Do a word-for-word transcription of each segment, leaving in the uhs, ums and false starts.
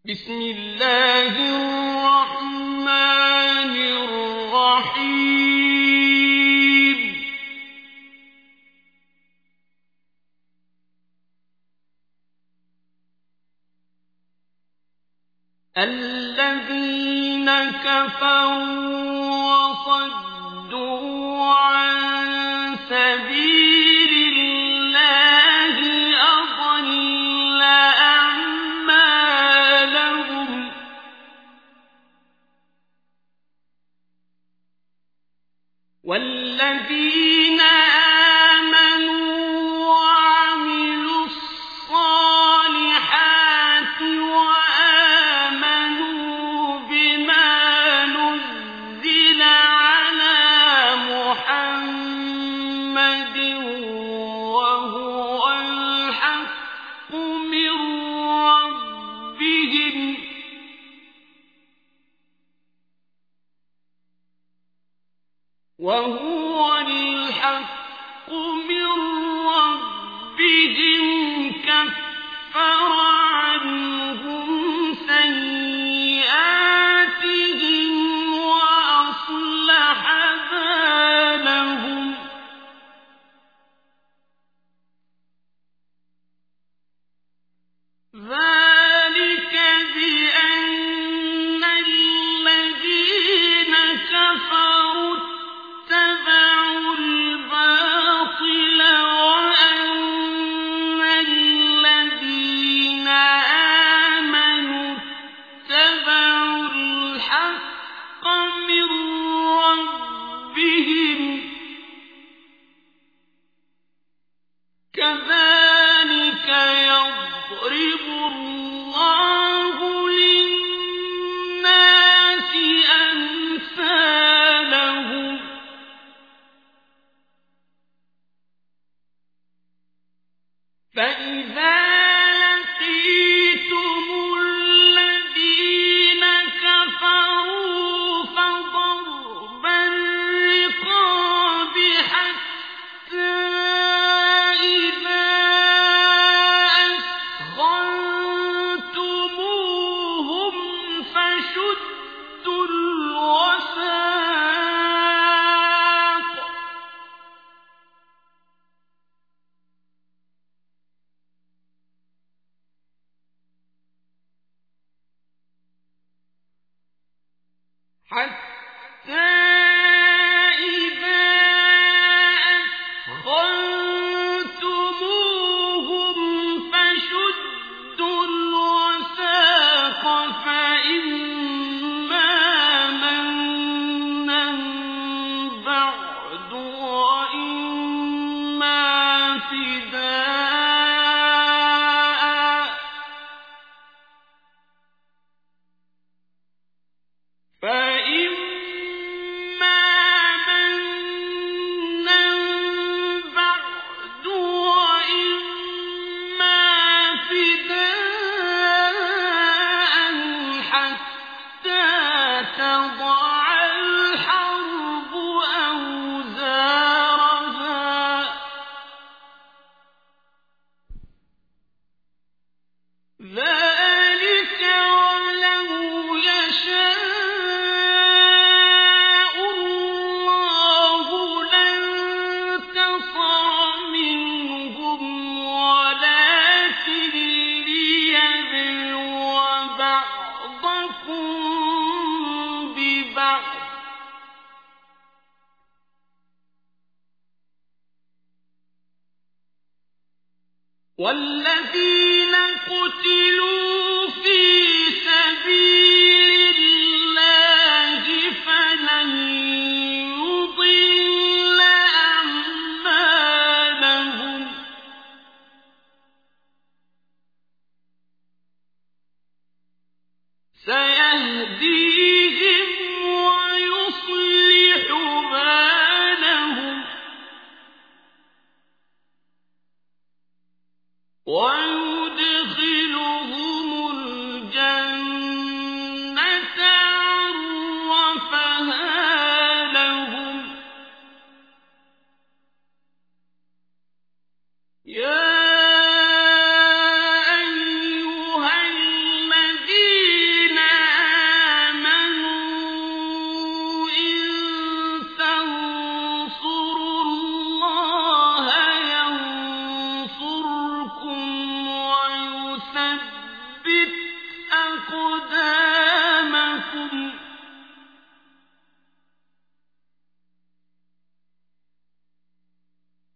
بسم الله الرحمن الرحيم الذين كفروا وصدوا عن سبيل الله أضل أعمالهم والذين آمنوا وعملوا الصالحات وآمنوا بما نزل على محمد وهو الحق من ربهم وهو الحق من ربهم كفر عنهم سيئاتهم وأصلح بالهم ذلك بأن الذين كفروا اتبعوا الباطل وأن الذين آمنوا اتبعوا الحق من ربهم كذلك يضرب الله للناس أمثالهم فإذا لقيتم الذين كفروا فضرب الرقاب حتى إذا أثخنتموهم فشدوا الوثاق حتى إذا أثخنتموهم فشدوا الوثاق فإما منا بعد وإما فداء فإما منا بعد وإما فداء حتى تضع الحرب أوزارها ذلك ولو يشاء الله لانتصر منهم ولكن ليبلو بعضكم ببعض والذين قتلوا في سبيل الله فلن يضل أعمالهم سيهديهم ويصلح بالهم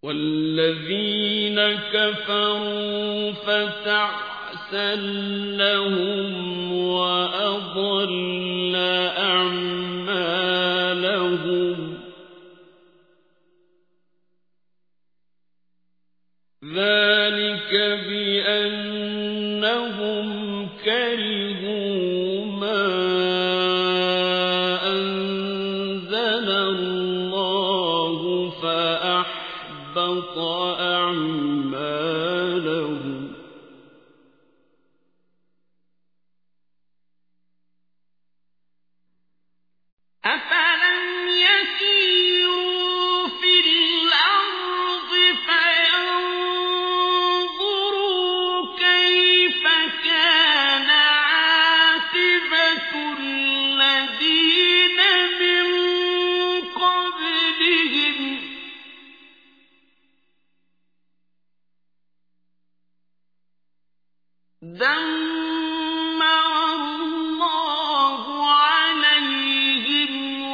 والذين كفروا فتعسا لهم وأضل أعمالهم ذلك بأنهم كرهوا ما أنزل الله فأحبط أعمالهم أفلم يسيروا في الأرض فينظروا كيف كان عاقبة الذين من قبلهم دمر الله عليهم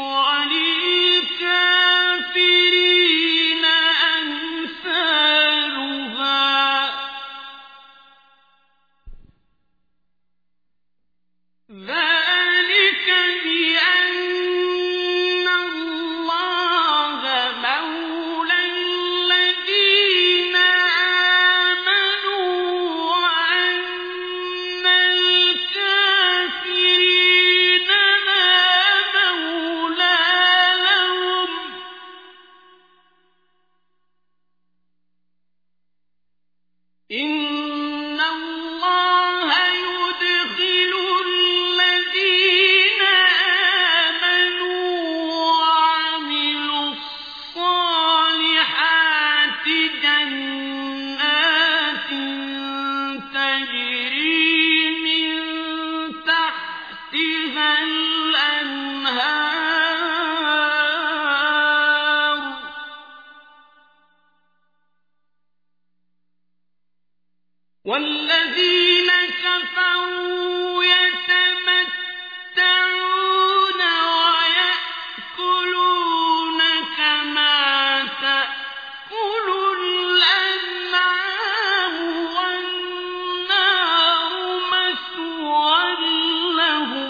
وللكافرين أمثالها ذلك بأن الله مولى الذين آمنوا وأن الكافرين لا مولى لهم إن الله يدخل الذين آمنوا وعملوا الصالحات جنات تجري من تحتها الأنهار والذين كفروا يتمتعون ويأكلون كما تأكل الأنعام والنار مثوى لهم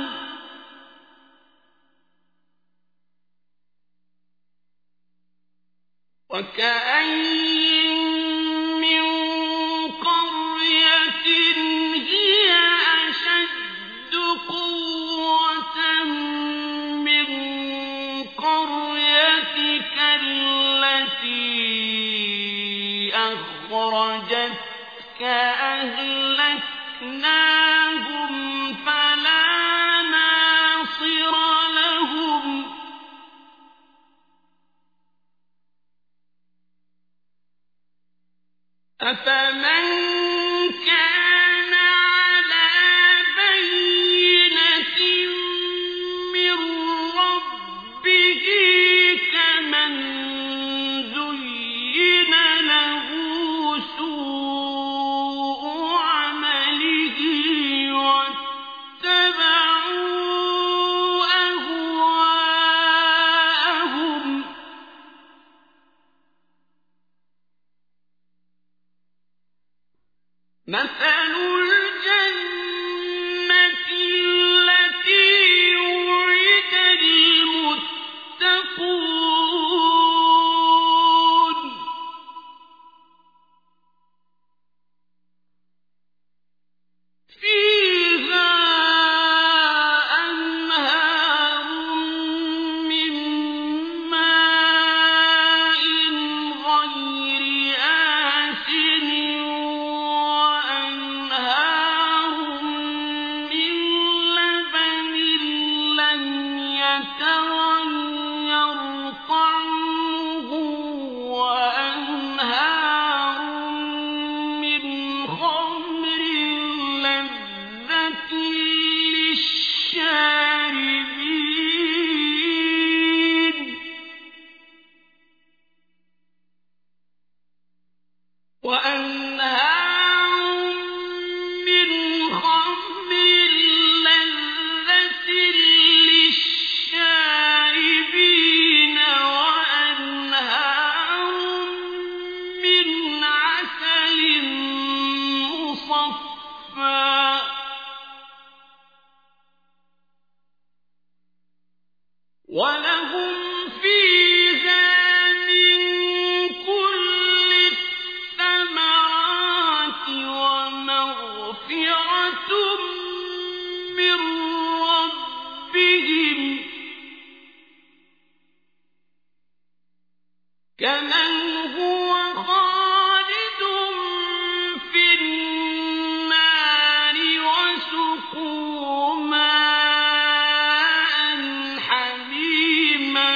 وكأين من قرية هي أشد قوة من قريتك التي أخرجتك أهلكناهم فلا ناصر لهم وَلَهُمْ فِيهَا مِن كُلِّ الثَّمَرَاتِ وَمَغْفِرَةٌ مِّن رَّبِّهِمْ كَمَنْ هُوَ خَالِدٌ فِي النَّارِ وَسُقُوا مَاءً حَمِيمًا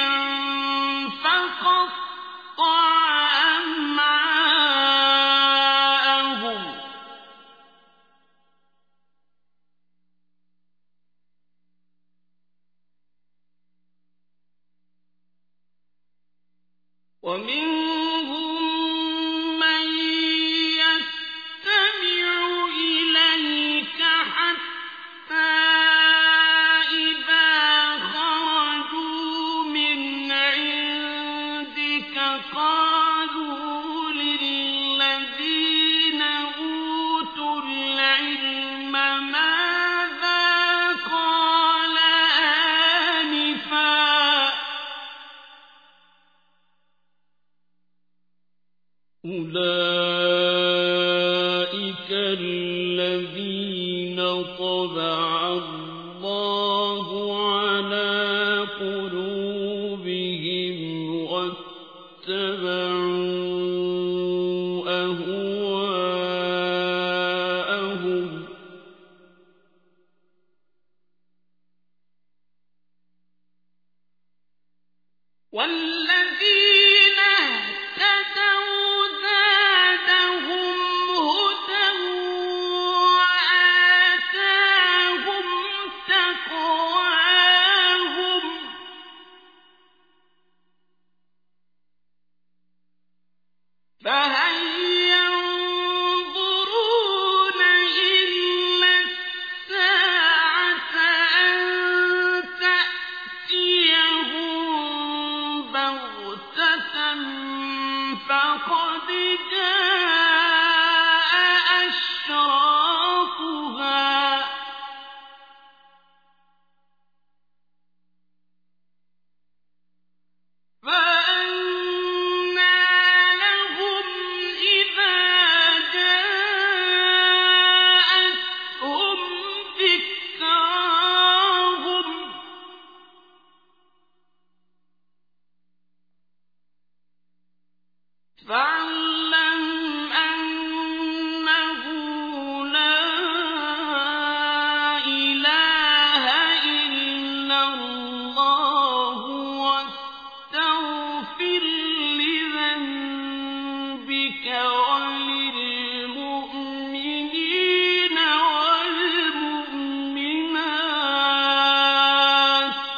فَقَطَّعَ أَمْعَاءَهُمْ وَمِنْهُم مَّن يَسْتَمِعُ إِلَيْكَ حَتَّىٰ إِذَا خَرَجُوا مِنْ عِندِكَ قَالُوا لِلَّذِينَ أُوتُوا الْعِلْمَ مَاذَا قَالَ آنِفًا ۚ أُولَٰئِكَ الَّذِينَ طَبَعَ اللَّهُ عَلَىٰ قُلُوبِهِمْ وَاتَّبَعُوا أَهْوَاءَهُمْ ۚ وَالَّذِينَ اهْتَدَوْا زَادَهُمْ هُدًى وَآتَاهُمْ تَقْوَاهُمْ ۚ فَهَلْ يَنظُرُونَ إِلَّا السَّاعَةَ أَن تَأْتِيَهُم بَغْتَةً فَقَدْ جَاءَ أَشْرَاطُهَا ۚ فَأَنَّىٰ لَهُمْ إِذَا جَاءَتْهُمْ ذِكْرَاهُمْ ۚ فَاعْلَمْ أَنَّهُ لَا إِلَٰهَ إِلَّا اللَّهُ وَاسْتَغْفِرْ لِذَنبِكَ وَلِلْمُؤْمِنِينَ وَالْمُؤْمِنَاتِ ۗ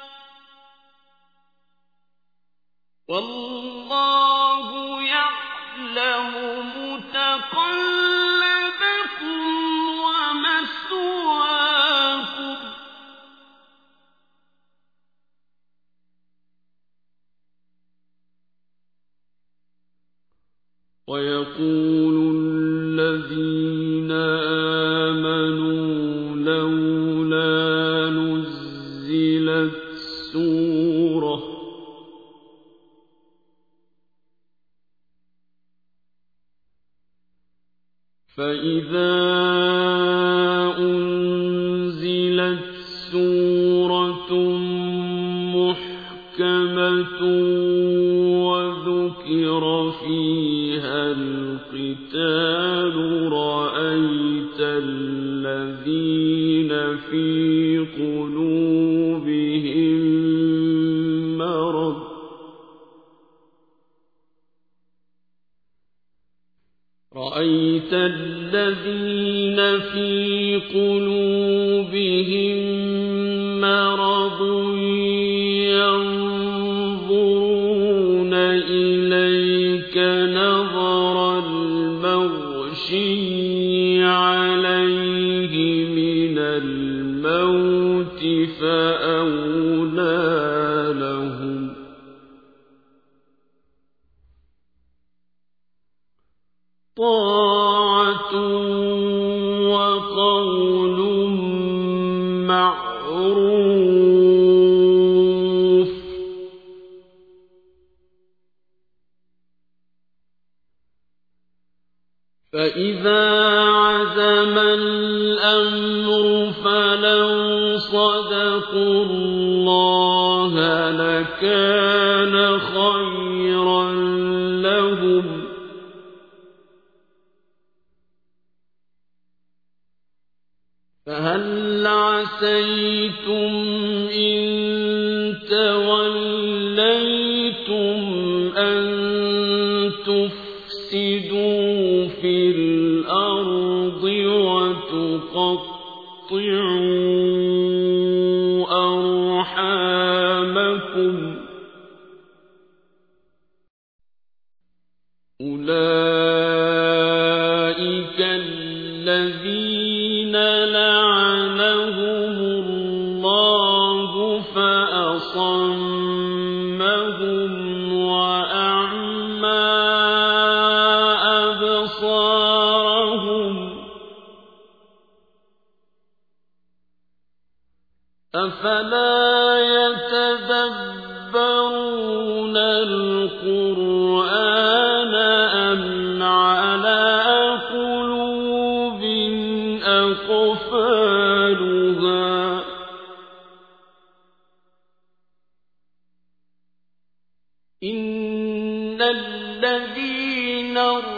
وَاللَّهُ يَعْلَمُ مُتَقَلَّبَكُمْ وَمَثْوَاكُمْ ۚ وَيَقُولُ الَّذِينَ آمَنُوا لَوْلَا نُزِّلَتْ سُورَةٌ ۖ فَإِذَا أُنزِلَتْ سُورَةٌ مُّحْكَمَةٌ وَذُكِرَ فِيهَا الْقِتَالُ رَأَيْتَ الَّذِينَ فِي قُلُوبِهِم مَّرَضٌ رَأَيْتَ الَّذِينَ فِي قُلُوبِهِم مَّرَضٌ يَنظُرُونَ إِلَيْكَ نَظَرَ الْمَغْشِيِّ عَلَيْهِ مِنَ الْمَوْتِ فَأَوْلَىٰ لَهُمْ ۚ طَاعَةٌ وَقَوْلٌ مَّعْرُوفٌ فإذا عزم الأمر فلو صدقوا الله لكان خيرا لهم فهل عسيتم إن توليتم أن تفسدوا في الأرض وتقطعوا أرحامكم أولئك الذين لعنهم الله فأصمهم وأعمى أبصارهم أفلا يتدبرون القرآن أم على قلوب أقفالها إن الذين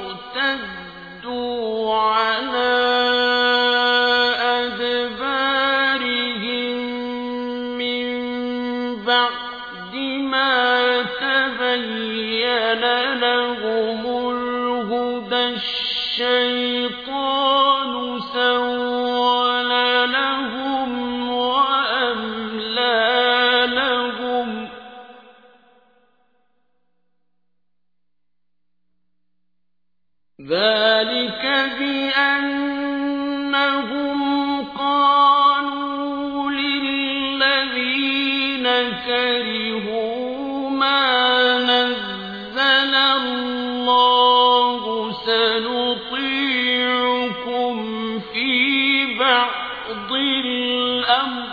ارتدوا على أدبارهم من بعد ما تبين لهم الهدى الشيطان سول لهم وأملى لهم ذلك بأنهم قالوا للذين كرهوا ما نزل الله سنطيعكم في بعض الأمر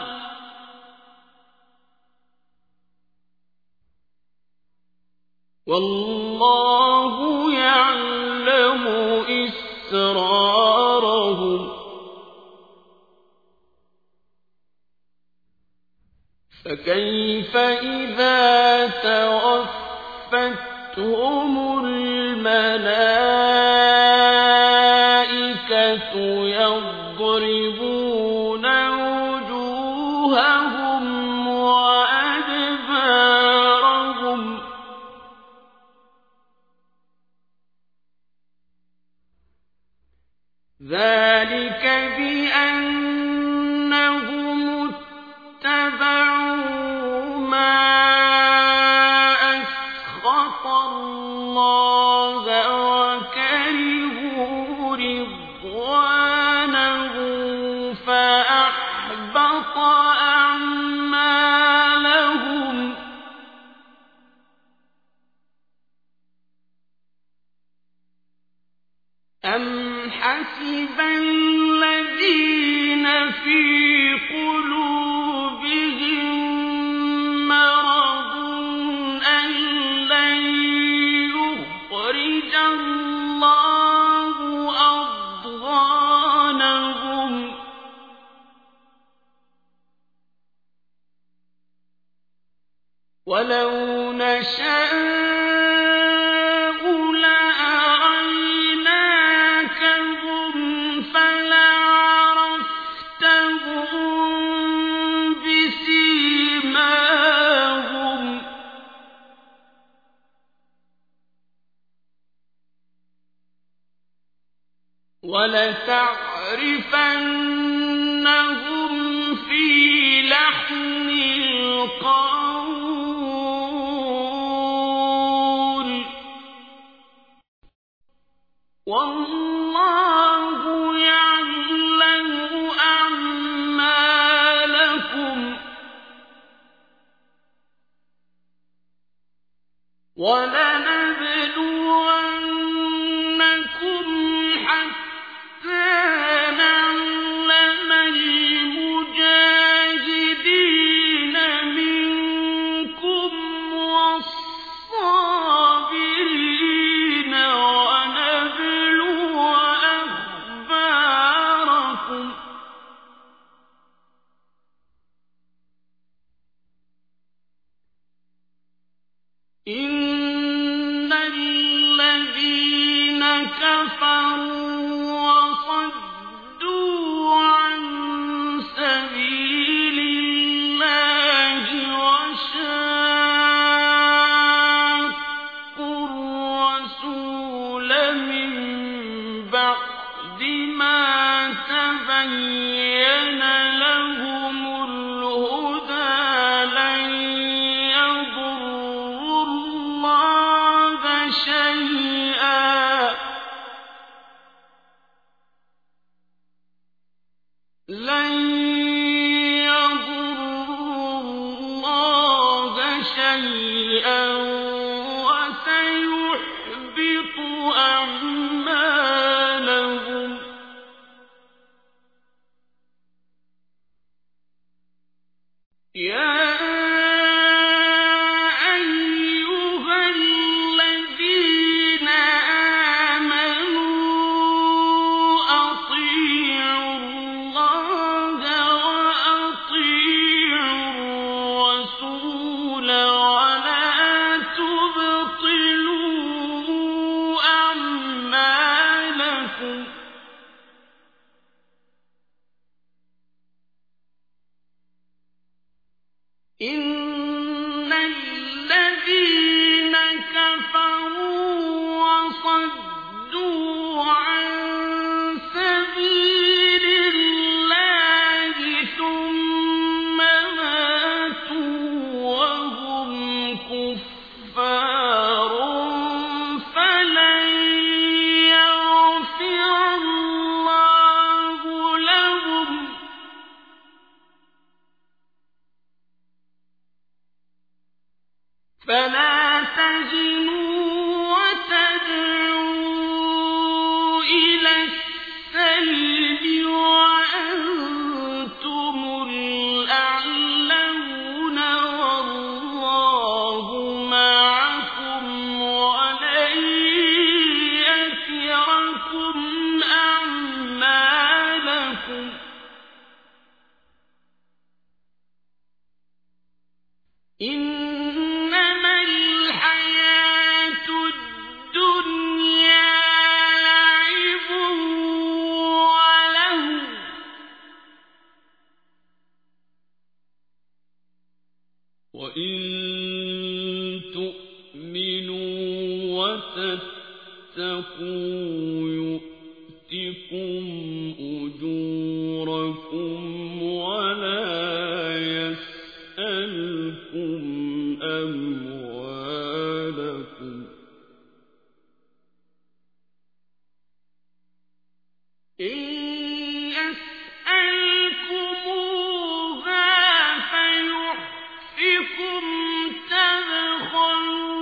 والله يعلم إسرارهم فكيف إذا توفتهم الملائكة يضربون وجوههم وأدبارهم ذلك بأنهم اتبعوا ما أسخط الله وكرهوا رضوانه فأحبط أعمالهم أم حسب الذين في قلوبهم مرض أن لن يخرج الله أضغانهم ولو نشاء ولتعرفنهم في لحن القول والله يعلم أعمالكم ولنبلونكم حتى نعلم المجاهدين منكم والصابرين ونبلو إن الذين كفروا وصدوا عن سبيل الله وشاقوا الرسول من بعد ما تبين لهم الهدى لن يضروا الله شيئا لن يضروا الله شيئا وسيحبط أعمالهم يا أيها الذين آمنوا أطيعوا الله وأطيعوا الرسول ولا تبطلوا أعمالكم إن الذين كفروا وصدوا عن سبيل الله ثم ماتوا وهم كفار فلن يغفر الله لهم فلا تهنوا وتدعوا إلى السلم وأنتم الأعلون والله معكم ولن يتركم أعمالكم إنما الحياة الدنيا لعب وله وإن تؤمنوا وتتقوا يؤتكم أجوركم ولا يسألكم أموالكم إن يسألكموها فيحفكم تبخلوا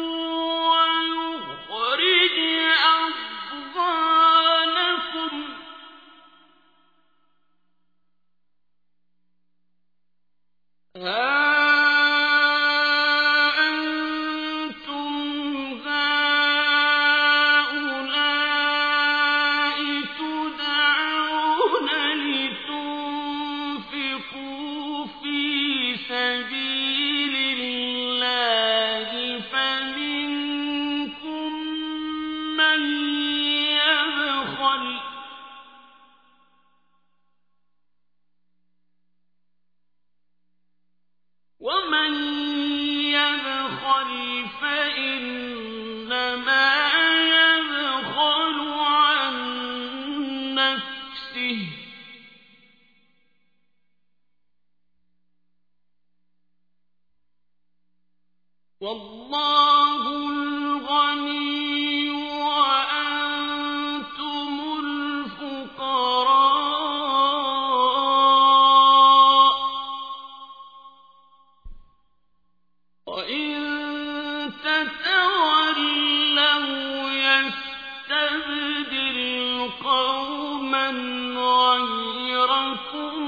ويخرج أضغانكم ها ومن يبخل فإنما يبخل عن نفسه والله الغني وأنتم الفقراء وإن تتولوا يستبدل قوما غيركم